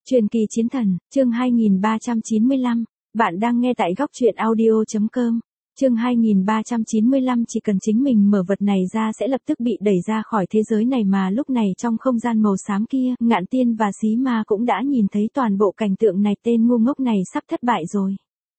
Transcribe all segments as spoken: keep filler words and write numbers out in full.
Truyền kỳ chiến thần, chương hai nghìn ba trăm chín mươi lăm, bạn đang nghe tại góc truyện audio chấm com. Chương hai nghìn ba trăm chín mươi lăm chỉ cần chính mình mở vật này ra sẽ lập tức bị đẩy ra khỏi thế giới này mà lúc này trong không gian màu xám kia, Ngạn Tiên và Xí Ma cũng đã nhìn thấy toàn bộ cảnh tượng này, tên ngu ngốc này sắp thất bại rồi.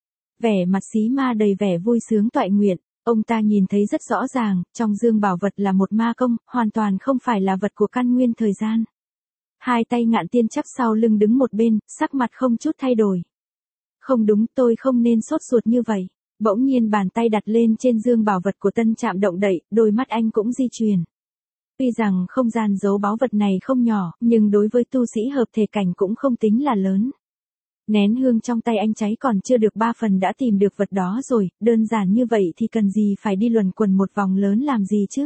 Vẻ mặt Xí Ma đầy vẻ vui sướng toại nguyện, ông ta nhìn thấy rất rõ ràng, trong dương bảo vật là một ma công, hoàn toàn không phải là vật của căn nguyên thời gian. Hai tay Ngạn Tiên chắp sau lưng đứng một bên, sắc mặt không chút thay đổi. Không đúng, tôi không nên sốt ruột như vậy. Bỗng nhiên bàn tay đặt lên trên dương bảo vật của Tân Trạm động đậy, đôi mắt anh cũng di chuyển. Tuy rằng không gian giấu báu vật này không nhỏ, nhưng đối với tu sĩ hợp thể cảnh cũng không tính là lớn. Nén hương trong tay anh cháy còn chưa được ba phần đã tìm được vật đó rồi, đơn giản như vậy thì cần gì phải đi luẩn quẩn một vòng lớn làm gì chứ?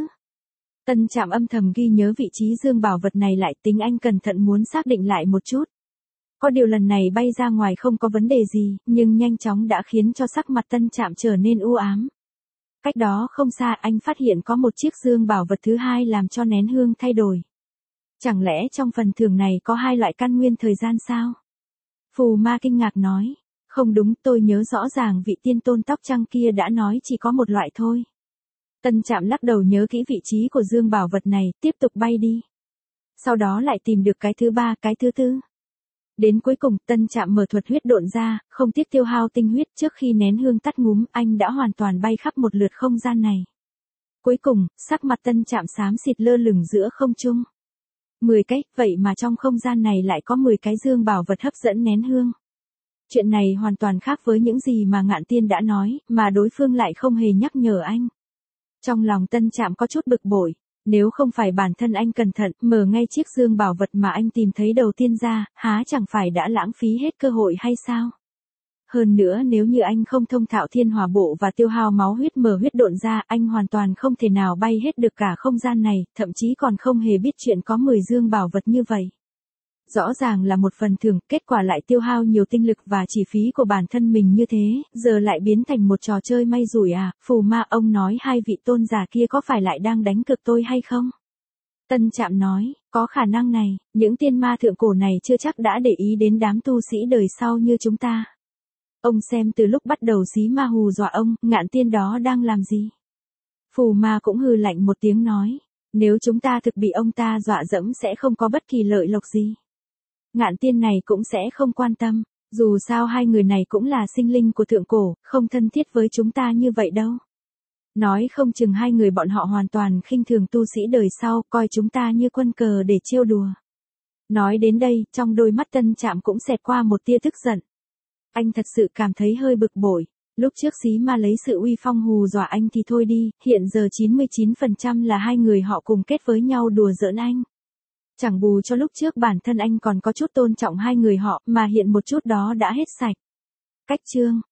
Tân Trạm âm thầm ghi nhớ vị trí dương bảo vật này lại, tính anh cẩn thận muốn xác định lại một chút. Có điều lần này bay ra ngoài không có vấn đề gì, nhưng nhanh chóng đã khiến cho sắc mặt Tân Trạm trở nên u ám. Cách đó không xa anh phát hiện có một chiếc dương bảo vật thứ hai làm cho nén hương thay đổi. Chẳng lẽ trong phần thưởng này có hai loại căn nguyên thời gian sao? Phù Ma kinh ngạc nói, không đúng, tôi nhớ rõ ràng vị tiên tôn tóc trắng kia đã nói chỉ có một loại thôi. Tân Trạm lắc đầu nhớ kỹ vị trí của dương bảo vật này, tiếp tục bay đi. Sau đó lại tìm được cái thứ ba, cái thứ tư. Đến cuối cùng, Tân Trạm mở thuật huyết độn ra, không tiếc tiêu hao tinh huyết, trước khi nén hương tắt ngúm, anh đã hoàn toàn bay khắp một lượt không gian này. Cuối cùng, sắc mặt Tân Trạm xám xịt lơ lửng giữa không trung. mười cái, vậy mà trong không gian này lại có mười cái dương bảo vật hấp dẫn nén hương. Chuyện này hoàn toàn khác với những gì mà Ngạn Tiên đã nói, mà đối phương lại không hề nhắc nhở anh. Trong lòng Tân Trạm có chút bực bội. Nếu không phải bản thân anh cẩn thận, mở ngay chiếc dương bảo vật mà anh tìm thấy đầu tiên ra, há chẳng phải đã lãng phí hết cơ hội hay sao? Hơn nữa nếu như anh không thông thạo thiên hỏa bộ và tiêu hao máu huyết mở huyết độn ra, anh hoàn toàn không thể nào bay hết được cả không gian này, thậm chí còn không hề biết chuyện có mười dương bảo vật như vậy. Rõ ràng là một phần thưởng, kết quả lại tiêu hao nhiều tinh lực và chi phí của bản thân mình như thế, giờ lại biến thành một trò chơi may rủi à? Phù Ma, ông nói hai vị tôn giả kia có phải lại đang đánh cược tôi hay không? Tân Trạm nói, có khả năng này, những tiên ma thượng cổ này chưa chắc đã để ý đến đám tu sĩ đời sau như chúng ta. Ông xem từ lúc bắt đầu Xí Ma hù dọa ông, Ngạn Tiên đó đang làm gì? Phù Ma cũng hừ lạnh một tiếng nói, nếu chúng ta thực bị ông ta dọa dẫm sẽ không có bất kỳ lợi lộc gì. Ngạn Tiên này cũng sẽ không quan tâm, dù sao hai người này cũng là sinh linh của thượng cổ, không thân thiết với chúng ta như vậy đâu. Nói không chừng hai người bọn họ hoàn toàn khinh thường tu sĩ đời sau, coi chúng ta như quân cờ để trêu đùa. Nói đến đây, trong đôi mắt Tân Trạm cũng xẹt qua một tia tức giận. Anh thật sự cảm thấy hơi bực bội, lúc trước Xí Ma lấy sự uy phong hù dọa anh thì thôi đi, hiện giờ chín mươi chín phần trăm là hai người họ cùng kết với nhau đùa giỡn anh. Chẳng bù cho lúc trước bản thân anh còn có chút tôn trọng hai người họ, mà hiện một chút đó đã hết sạch. Cách chương,